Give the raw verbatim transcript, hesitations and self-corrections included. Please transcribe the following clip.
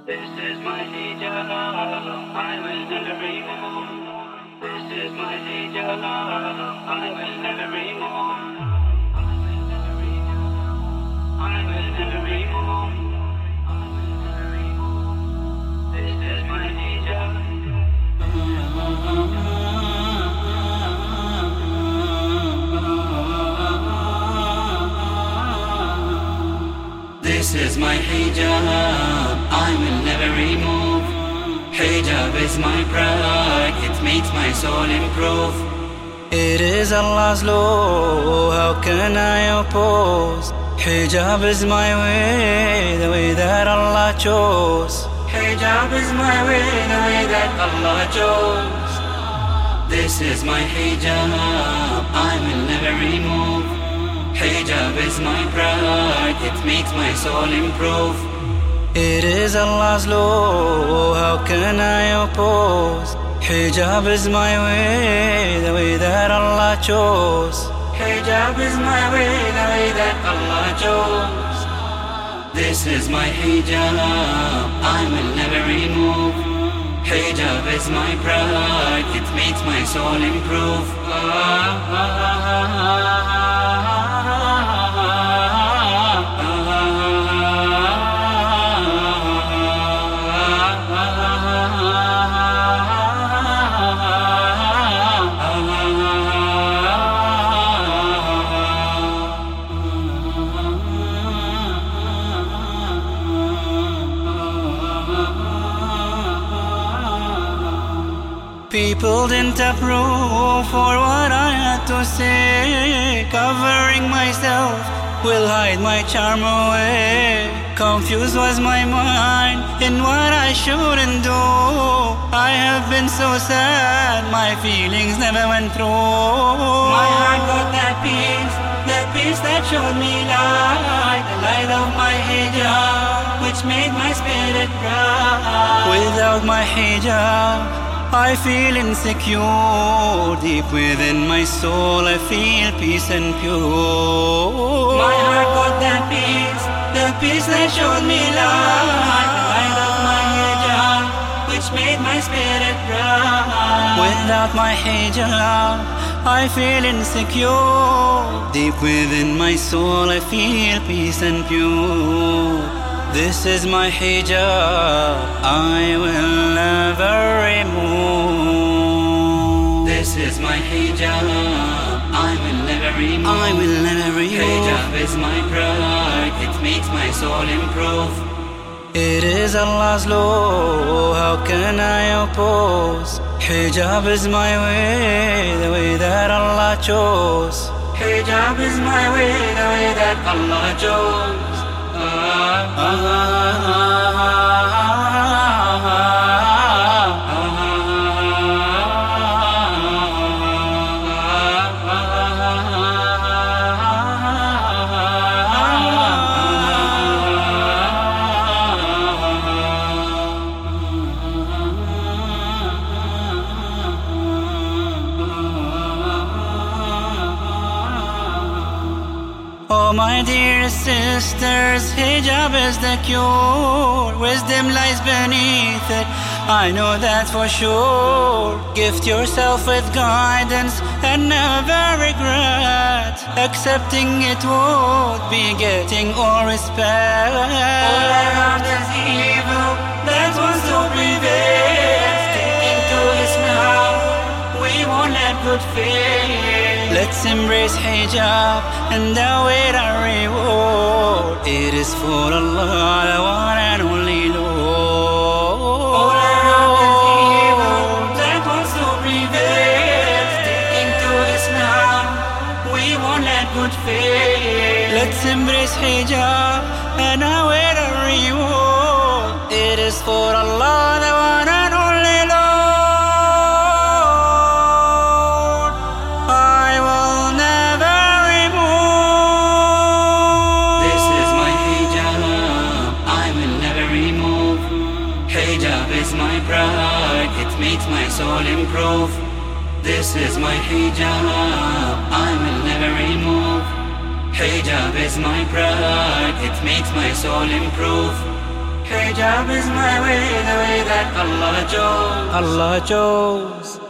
This is my hijab, I will never remove. This is my hijab, I will never remove. I will never remove. This is my hijab. This is my hijab, I will never remove. Hijab is my pride, it makes my soul improve. It is Allah's law, how can I oppose? Hijab is my way, the way that Allah chose. Hijab is my way, the way that Allah chose. This is my hijab, I will never remove. Hijab is my pride, it makes my soul improve. It is Allah's law, how can I oppose? Hijab is my way, the way that Allah chose. Hijab is my way, the way that Allah chose. This is my hijab, I will never remove. Hijab is my pride, it makes my soul improve. Ah, ah, ah, ah, ah. People didn't approve for what I had to say. Covering myself will hide my charm away. Confused was my mind in what I shouldn't do. I have been so sad, my feelings never went through. My heart got that peace, that peace that showed me light, the light of my hijab, which made my spirit bright. Without my hijab, I feel insecure. Deep within my soul I feel peace and pure. My heart got that peace, the peace that showed me light, the light of my hijab, which made my spirit bright. Without my hijab I feel insecure. Deep within my soul I feel peace and pure. This is my hijab, I will never remove. This is my hijab, I will never remove. I will never remove. Hijab is my pride, it makes my soul improve. It is Allah's law, how can I oppose? Hijab is my way, the way that Allah chose. Hijab is my way, the way that Allah chose. Ah, ah, ah, ah, ah, ah. Oh my dear sisters, hijab is the cure. Wisdom lies beneath it, I know that for sure. Gift yourself with guidance and never regret. Accepting it would be getting all respect. All around is evil that wants to prevail. Sticking to Islam, we won't let good fail. Let's embrace hijab and await our reward. It is for Allah, the one and only Lord. All around is evil that wants to prevail. Sticking to Islam, we won't let good fail. Let's embrace hijab and await our reward. It is for Allah, the one and only Lord. Hijab is my pride, it makes my soul improve. This is my hijab, I will never remove. Hijab is my pride, it makes my soul improve. Hijab is my way, the way that Allah chose. Allah chose.